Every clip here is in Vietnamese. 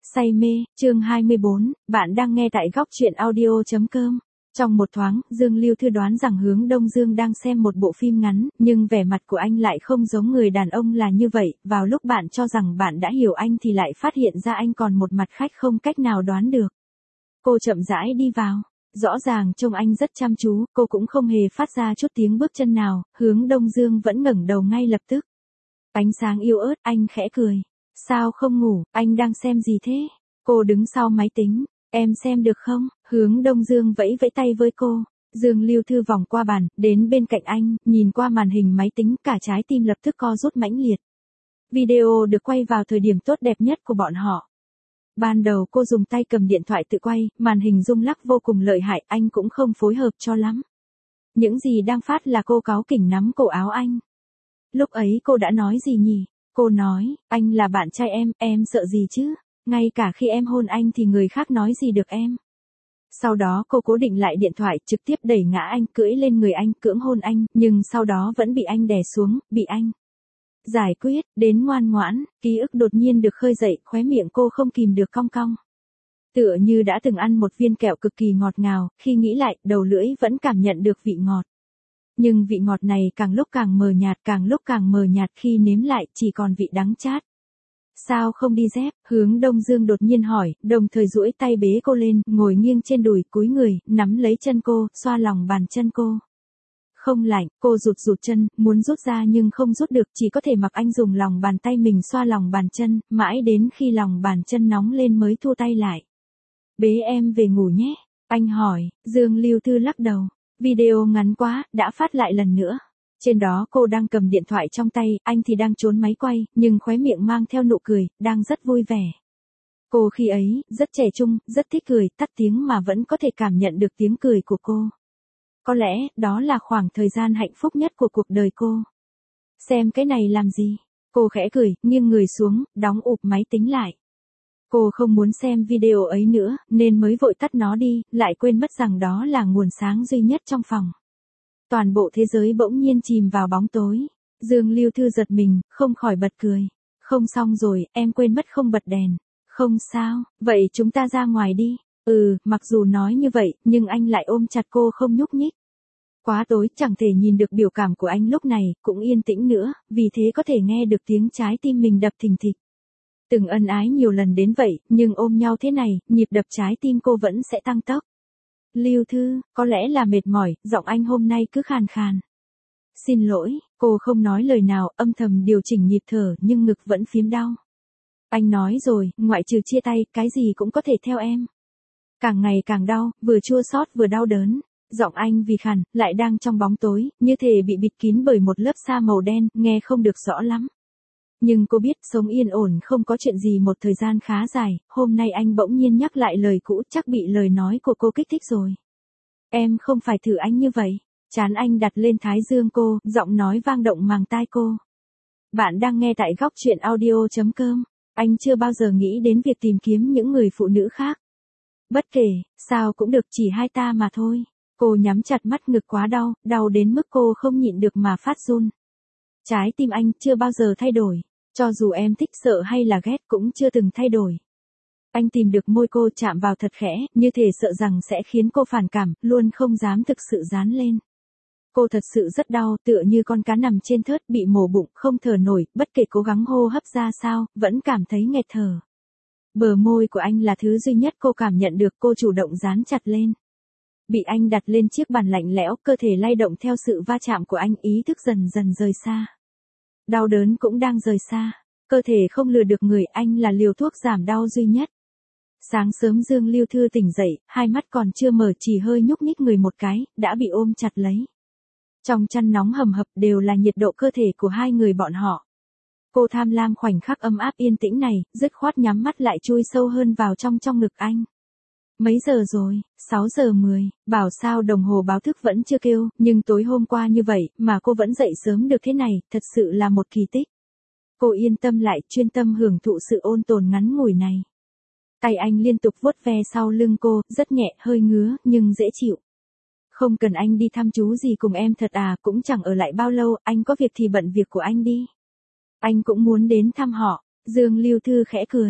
Say mê, chương 24, bạn đang nghe tại góc truyện audio.com. Trong một thoáng, Dương Lưu Thư đoán rằng Hướng Đông Dương đang xem một bộ phim ngắn, nhưng vẻ mặt của anh lại không giống người đàn ông là như vậy, vào lúc bạn cho rằng bạn đã hiểu anh thì lại phát hiện ra anh còn một mặt khách không cách nào đoán được. Cô chậm rãi đi vào, rõ ràng trông anh rất chăm chú, cô cũng không hề phát ra chút tiếng bước chân nào, Hướng Đông Dương vẫn ngẩng đầu ngay lập tức. Ánh sáng yếu ớt, anh khẽ cười. Sao không ngủ, anh đang xem gì thế? Cô đứng sau máy tính, em xem được không? Hướng Đông Dương vẫy vẫy tay với cô. Dương Lưu Thư vòng qua bàn, đến bên cạnh anh, nhìn qua màn hình máy tính, cả trái tim lập tức co rút mãnh liệt. Video được quay vào thời điểm tốt đẹp nhất của bọn họ. Ban đầu cô dùng tay cầm điện thoại tự quay, màn hình rung lắc vô cùng lợi hại, anh cũng không phối hợp cho lắm. Những gì đang phát là cô cáu kỉnh nắm cổ áo anh. Lúc ấy cô đã nói gì nhỉ? Cô nói, anh là bạn trai em sợ gì chứ? Ngay cả khi em hôn anh thì người khác nói gì được em? Sau đó cô cố định lại điện thoại, trực tiếp đẩy ngã anh, cưỡi lên người anh, cưỡng hôn anh, nhưng sau đó vẫn bị anh đè xuống, bị anh giải quyết, đến ngoan ngoãn, ký ức đột nhiên được khơi dậy, khóe miệng cô không kìm được cong cong. Tựa như đã từng ăn một viên kẹo cực kỳ ngọt ngào, khi nghĩ lại, đầu lưỡi vẫn cảm nhận được vị ngọt. Nhưng vị ngọt này càng lúc càng mờ nhạt khi nếm lại chỉ còn vị đắng chát. Sao không đi dép? Hướng Đông Dương đột nhiên hỏi, đồng thời duỗi tay bế cô lên, ngồi nghiêng trên đùi, cúi người, nắm lấy chân cô, xoa lòng bàn chân cô. Không lạnh, cô rụt chân, muốn rút ra nhưng không rút được, chỉ có thể mặc anh dùng lòng bàn tay mình xoa lòng bàn chân, mãi đến khi lòng bàn chân nóng lên mới thu tay lại. Bế em về ngủ nhé, anh hỏi. Dương Lưu Thư lắc đầu. Video ngắn quá, đã phát lại lần nữa. Trên đó cô đang cầm điện thoại trong tay, anh thì đang trốn máy quay, nhưng khóe miệng mang theo nụ cười, đang rất vui vẻ. Cô khi ấy, rất trẻ trung, rất thích cười, tắt tiếng mà vẫn có thể cảm nhận được tiếng cười của cô. Có lẽ, đó là khoảng thời gian hạnh phúc nhất của cuộc đời cô. Xem cái này làm gì? Cô khẽ cười, nghiêng người xuống, đóng ụp máy tính lại. Cô không muốn xem video ấy nữa, nên mới vội tắt nó đi, lại quên mất rằng đó là nguồn sáng duy nhất trong phòng. Toàn bộ thế giới bỗng nhiên chìm vào bóng tối. Dương Lưu Thư giật mình, không khỏi bật cười. Không xong rồi, em quên mất không bật đèn. Không sao, vậy chúng ta ra ngoài đi. Mặc dù nói như vậy, nhưng anh lại ôm chặt cô không nhúc nhích. Quá tối, chẳng thể nhìn được biểu cảm của anh lúc này, cũng yên tĩnh nữa, vì thế có thể nghe được tiếng trái tim mình đập thình thịch. Từng ân ái nhiều lần đến vậy, nhưng ôm nhau thế này, nhịp đập trái tim cô vẫn sẽ tăng tốc. Lưu Thư, có lẽ là mệt mỏi, giọng anh hôm nay cứ khàn khàn. Xin lỗi, cô không nói lời nào, âm thầm điều chỉnh nhịp thở nhưng ngực vẫn phím đau. Anh nói rồi, ngoại trừ chia tay, cái gì cũng có thể theo em. Càng ngày càng đau, vừa chua xót vừa đau đớn. Giọng anh vì khàn, lại đang trong bóng tối, như thể bị bịt kín bởi một lớp sa màu đen, nghe không được rõ lắm. Nhưng cô biết sống yên ổn không có chuyện gì một thời gian khá dài, hôm nay anh bỗng nhiên nhắc lại lời cũ, chắc bị lời nói của cô kích thích rồi. Em không phải thử anh như vậy. Trán anh đặt lên thái dương cô, giọng nói vang động màng tai cô. Bạn đang nghe tại góc truyện audio.com. Anh chưa bao giờ nghĩ đến việc tìm kiếm những người phụ nữ khác. Bất kể, sao cũng được, chỉ hai ta mà thôi. Cô nhắm chặt mắt, ngực quá đau, đau đến mức cô không nhịn được mà phát run. Trái tim anh chưa bao giờ thay đổi. Cho dù em thích, sợ hay là ghét cũng chưa từng thay đổi. Anh tìm được môi cô, chạm vào thật khẽ, như thể sợ rằng sẽ khiến cô phản cảm, luôn không dám thực sự dán lên. Cô thật sự rất đau, tựa như con cá nằm trên thớt bị mổ bụng, không thở nổi, bất kể cố gắng hô hấp ra sao, vẫn cảm thấy nghẹt thở. Bờ môi của anh là thứ duy nhất cô cảm nhận được, cô chủ động dán chặt lên. Bị anh đặt lên chiếc bàn lạnh lẽo, cơ thể lay động theo sự va chạm của anh, ý thức dần dần rời xa. Đau đớn cũng đang rời xa. Cơ thể không lừa được người, anh là liều thuốc giảm đau duy nhất. Sáng sớm Dương Lưu Thư tỉnh dậy, hai mắt còn chưa mở, chỉ hơi nhúc nhích người một cái, đã bị ôm chặt lấy. Trong chăn nóng hầm hập đều là nhiệt độ cơ thể của hai người bọn họ. Cô tham lam khoảnh khắc ấm áp yên tĩnh này, dứt khoát nhắm mắt lại chui sâu hơn vào trong ngực anh. Mấy giờ rồi? 6:10, bảo sao đồng hồ báo thức vẫn chưa kêu, nhưng tối hôm qua như vậy, mà cô vẫn dậy sớm được thế này, thật sự là một kỳ tích. Cô yên tâm lại, chuyên tâm hưởng thụ sự ôn tồn ngắn ngủi này. Tay anh liên tục vuốt ve sau lưng cô, rất nhẹ, hơi ngứa, nhưng dễ chịu. Không cần anh đi thăm chú gì cùng em thật à, cũng chẳng ở lại bao lâu, anh có việc thì bận việc của anh đi. Anh cũng muốn đến thăm họ. Dương Lưu Thư khẽ cười.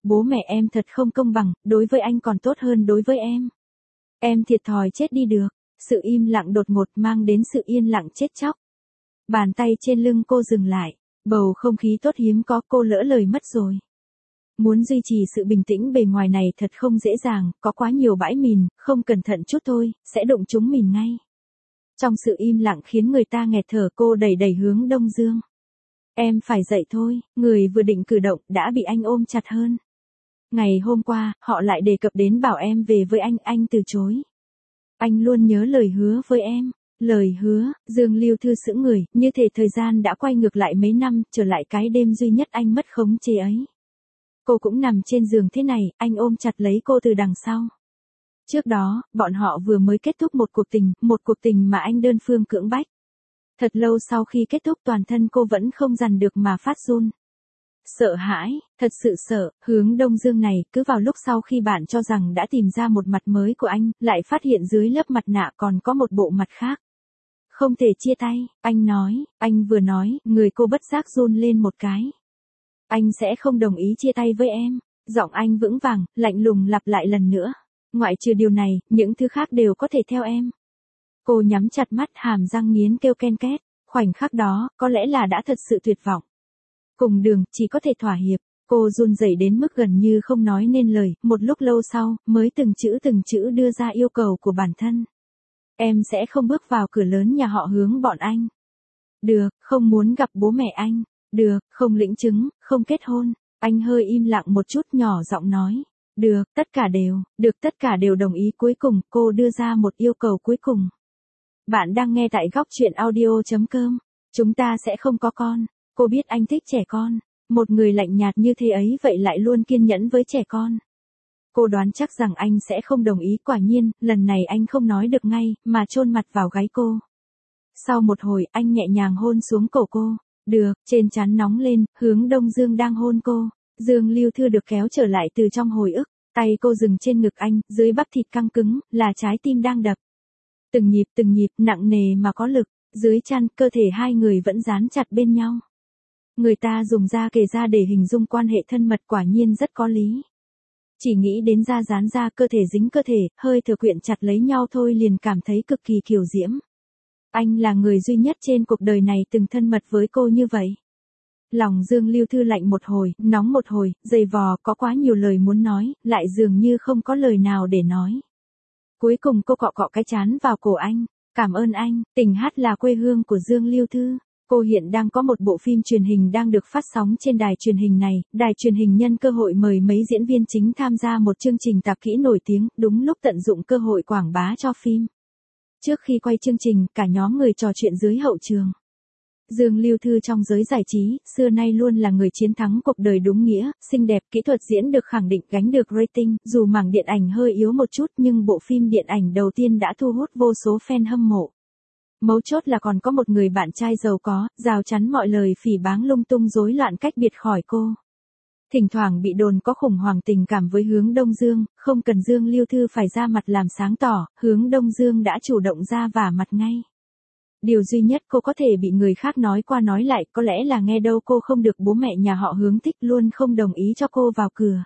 bố mẹ em thật không công bằng, đối với anh còn tốt hơn đối với em. Em thiệt thòi chết đi được. Sự im lặng đột ngột mang đến sự yên lặng chết chóc. Bàn tay trên lưng cô dừng lại, bầu không khí tốt hiếm có, cô lỡ lời mất rồi. Muốn duy trì sự bình tĩnh bề ngoài này thật không dễ dàng, có quá nhiều bãi mìn, không cẩn thận chút thôi, sẽ đụng trúng mìn ngay. Trong sự im lặng khiến người ta nghẹt thở, cô đẩy đẩy hướng Đông Dương. Em phải dậy thôi, người vừa định cử động đã bị anh ôm chặt hơn. Ngày hôm qua, họ lại đề cập đến bảo em về với anh từ chối. Anh luôn nhớ lời hứa với em. Lời hứa, Dương Lưu Thư sững người, như thể thời gian đã quay ngược lại mấy năm, trở lại cái đêm duy nhất anh mất khống chế ấy. Cô cũng nằm trên giường thế này, anh ôm chặt lấy cô từ đằng sau. Trước đó, bọn họ vừa mới kết thúc một cuộc tình mà anh đơn phương cưỡng bách. Thật lâu sau khi kết thúc toàn thân cô vẫn không dằn được mà phát run. Sợ hãi, thật sự sợ, hướng Đông Dương này, cứ vào lúc sau khi bạn cho rằng đã tìm ra một mặt mới của anh, lại phát hiện dưới lớp mặt nạ còn có một bộ mặt khác. Không thể chia tay, anh vừa nói, người cô bất giác run lên một cái. Anh sẽ không đồng ý chia tay với em. Giọng anh vững vàng, lạnh lùng lặp lại lần nữa. Ngoại trừ điều này, những thứ khác đều có thể theo em. Cô nhắm chặt mắt, hàm răng nghiến kêu ken két. Khoảnh khắc đó, có lẽ là đã thật sự tuyệt vọng. Cùng đường, chỉ có thể thỏa hiệp. Cô run rẩy đến mức gần như không nói nên lời, một lúc lâu sau, mới từng chữ đưa ra yêu cầu của bản thân. Em sẽ không bước vào cửa lớn nhà họ Hướng bọn anh. Được, không muốn gặp bố mẹ anh. Được, không lĩnh chứng, không kết hôn. Anh hơi im lặng một chút, nhỏ giọng nói. Được, tất cả đều đồng ý. Cuối cùng, cô đưa ra một yêu cầu cuối cùng. Bạn đang nghe tại góc truyện audio.com. Chúng ta sẽ không có con. Cô biết anh thích trẻ con. Một người lạnh nhạt như thế ấy vậy lại luôn kiên nhẫn với trẻ con. Cô đoán chắc rằng anh sẽ không đồng ý, quả nhiên, lần này anh không nói được ngay, mà chôn mặt vào gáy cô. Sau một hồi, anh nhẹ nhàng hôn xuống cổ cô. Được, trên trán nóng lên, Hướng Đông Dương đang hôn cô. Dương Lưu Thư được kéo trở lại từ trong hồi ức. Tay cô dừng trên ngực anh, dưới bắp thịt căng cứng, là trái tim đang đập. Từng nhịp, nặng nề mà có lực. Dưới chăn, cơ thể hai người vẫn dán chặt bên nhau. Người ta dùng da kề da để hình dung quan hệ thân mật, quả nhiên rất có lý. Chỉ nghĩ đến da dán da, cơ thể dính cơ thể, hơi thở quyện chặt lấy nhau thôi liền cảm thấy cực kỳ kiều diễm. Anh là người duy nhất trên cuộc đời này từng thân mật với cô như vậy. Lòng Dương Lưu Thư lạnh một hồi, nóng một hồi, dày vò, có quá nhiều lời muốn nói, lại dường như không có lời nào để nói. Cuối cùng cô cọ cọ cái trán vào cổ anh. Cảm ơn anh. Tỉnh Hát là quê hương của Dương Lưu Thư. Cô hiện đang có một bộ phim truyền hình đang được phát sóng trên đài truyền hình này. Đài truyền hình nhân cơ hội mời mấy diễn viên chính tham gia một chương trình tạp kỹ nổi tiếng, đúng lúc tận dụng cơ hội quảng bá cho phim. Trước khi quay chương trình, cả nhóm người trò chuyện dưới hậu trường. Dương Lưu Thư trong giới giải trí, xưa nay luôn là người chiến thắng cuộc đời đúng nghĩa, xinh đẹp, kỹ thuật diễn được khẳng định, gánh được rating, dù mảng điện ảnh hơi yếu một chút nhưng bộ phim điện ảnh đầu tiên đã thu hút vô số fan hâm mộ. Mấu chốt là còn có một người bạn trai giàu có, rào chắn mọi lời phỉ báng lung tung rối loạn cách biệt khỏi cô. Thỉnh thoảng bị đồn có khủng hoảng tình cảm với Hướng Đông Dương, không cần Dương Lưu Thư phải ra mặt làm sáng tỏ, Hướng Đông Dương đã chủ động ra vả mặt ngay. Điều duy nhất cô có thể bị người khác nói qua nói lại có lẽ là nghe đâu cô không được bố mẹ nhà họ Hướng thích, luôn không đồng ý cho cô vào cửa.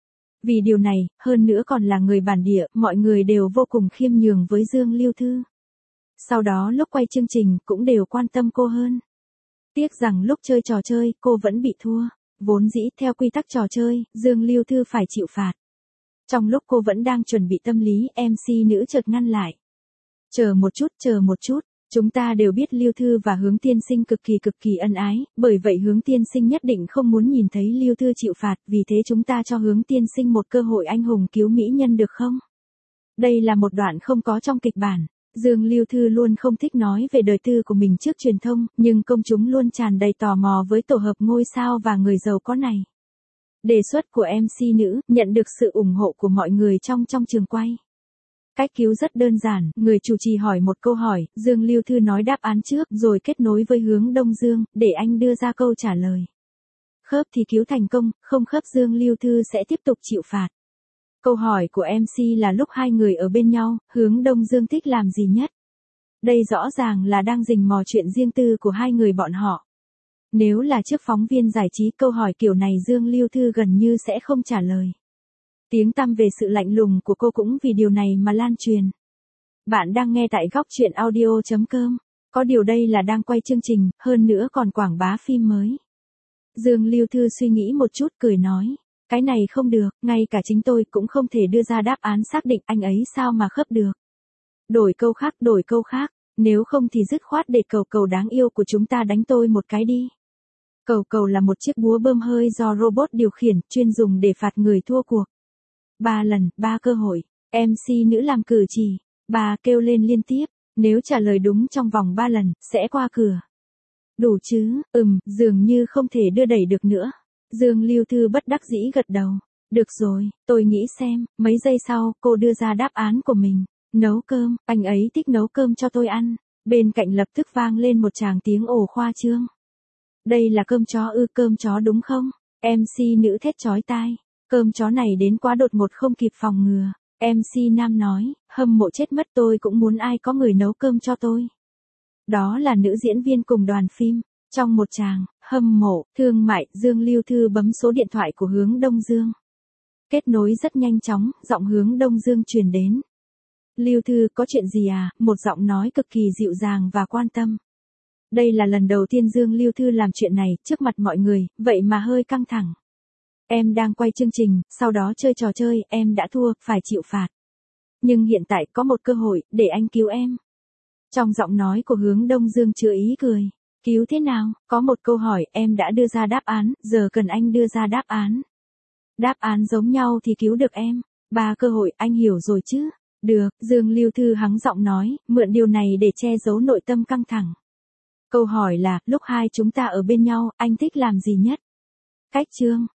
Vì điều này, hơn nữa còn là người bản địa, mọi người đều vô cùng khiêm nhường với Dương Lưu Thư. Sau đó lúc quay chương trình cũng đều quan tâm cô hơn. Tiếc rằng lúc chơi trò chơi, cô vẫn bị thua. Vốn dĩ theo quy tắc trò chơi, Dương Lưu Thư phải chịu phạt. Trong lúc cô vẫn đang chuẩn bị tâm lý, MC nữ chợt ngăn lại. Chờ một chút. Chúng ta đều biết Lưu Thư và Hướng tiên sinh cực kỳ ân ái, bởi vậy Hướng tiên sinh nhất định không muốn nhìn thấy Lưu Thư chịu phạt, vì thế chúng ta cho Hướng tiên sinh một cơ hội anh hùng cứu mỹ nhân được không? Đây là một đoạn không có trong kịch bản. Dương Lưu Thư luôn không thích nói về đời tư của mình trước truyền thông, nhưng công chúng luôn tràn đầy tò mò với tổ hợp ngôi sao và người giàu có này. Đề xuất của MC nữ nhận được sự ủng hộ của mọi người trong trường quay. Cách cứu rất đơn giản, người chủ trì hỏi một câu hỏi, Dương Lưu Thư nói đáp án trước rồi kết nối với Hướng Đông Dương, để anh đưa ra câu trả lời. Khớp thì cứu thành công, không khớp Dương Lưu Thư sẽ tiếp tục chịu phạt. Câu hỏi của MC là lúc hai người ở bên nhau, Hướng Đông Dương thích làm gì nhất? Đây rõ ràng là đang rình mò chuyện riêng tư của hai người bọn họ. Nếu là trước phóng viên giải trí câu hỏi kiểu này Dương Lưu Thư gần như sẽ không trả lời. Tiếng tăm về sự lạnh lùng của cô cũng vì điều này mà lan truyền. Bạn đang nghe tại góc truyện audio.com. Có điều đây là đang quay chương trình, hơn nữa còn quảng bá phim mới. Dương Lưu Thư suy nghĩ một chút cười nói. Cái này không được, ngay cả chính tôi cũng không thể đưa ra đáp án xác định, anh ấy sao mà khớp được. Đổi câu khác, nếu không thì dứt khoát để cầu cầu đáng yêu của chúng ta đánh tôi một cái đi. Cầu cầu là một chiếc búa bơm hơi do robot điều khiển, chuyên dùng để phạt người thua cuộc. 3 lần, 3 cơ hội, MC nữ làm cử chỉ, bà kêu lên liên tiếp, nếu trả lời đúng trong vòng 3 lần, sẽ qua cửa. Đủ chứ, dường như không thể đưa đẩy được nữa. Dương Lưu Thư bất đắc dĩ gật đầu. Được rồi, tôi nghĩ xem, mấy giây sau, cô đưa ra đáp án của mình. Nấu cơm, anh ấy thích nấu cơm cho tôi ăn. Bên cạnh lập tức vang lên một tràng tiếng ồ khoa trương. Đây là cơm chó cơm chó đúng không? MC nữ thét chói tai. Cơm chó này đến quá đột ngột không kịp phòng ngừa. MC nam nói, hâm mộ chết mất, tôi cũng muốn ai có người nấu cơm cho tôi. Đó là nữ diễn viên cùng đoàn phim. Trong một tràng, hâm mộ, thương mại, Dương Lưu Thư bấm số điện thoại của Hướng Đông Dương. Kết nối rất nhanh chóng, giọng Hướng Đông Dương truyền đến. Lưu Thư, có chuyện gì à? Một giọng nói cực kỳ dịu dàng và quan tâm. Đây là lần đầu tiên Dương Lưu Thư làm chuyện này, trước mặt mọi người, vậy mà hơi căng thẳng. Em đang quay chương trình, sau đó chơi trò chơi, em đã thua, phải chịu phạt. Nhưng hiện tại có một cơ hội, để anh cứu em. Trong giọng nói của Hướng Đông Dương chứa ý cười. Cứu thế nào? Có một câu hỏi, em đã đưa ra đáp án, giờ cần anh đưa ra đáp án. Đáp án giống nhau thì cứu được em. 3 cơ hội, anh hiểu rồi chứ? Được, Dương Lưu Thư hắng giọng nói, mượn điều này để che giấu nội tâm căng thẳng. Câu hỏi là, lúc hai chúng ta ở bên nhau, anh thích làm gì nhất? Cách chương.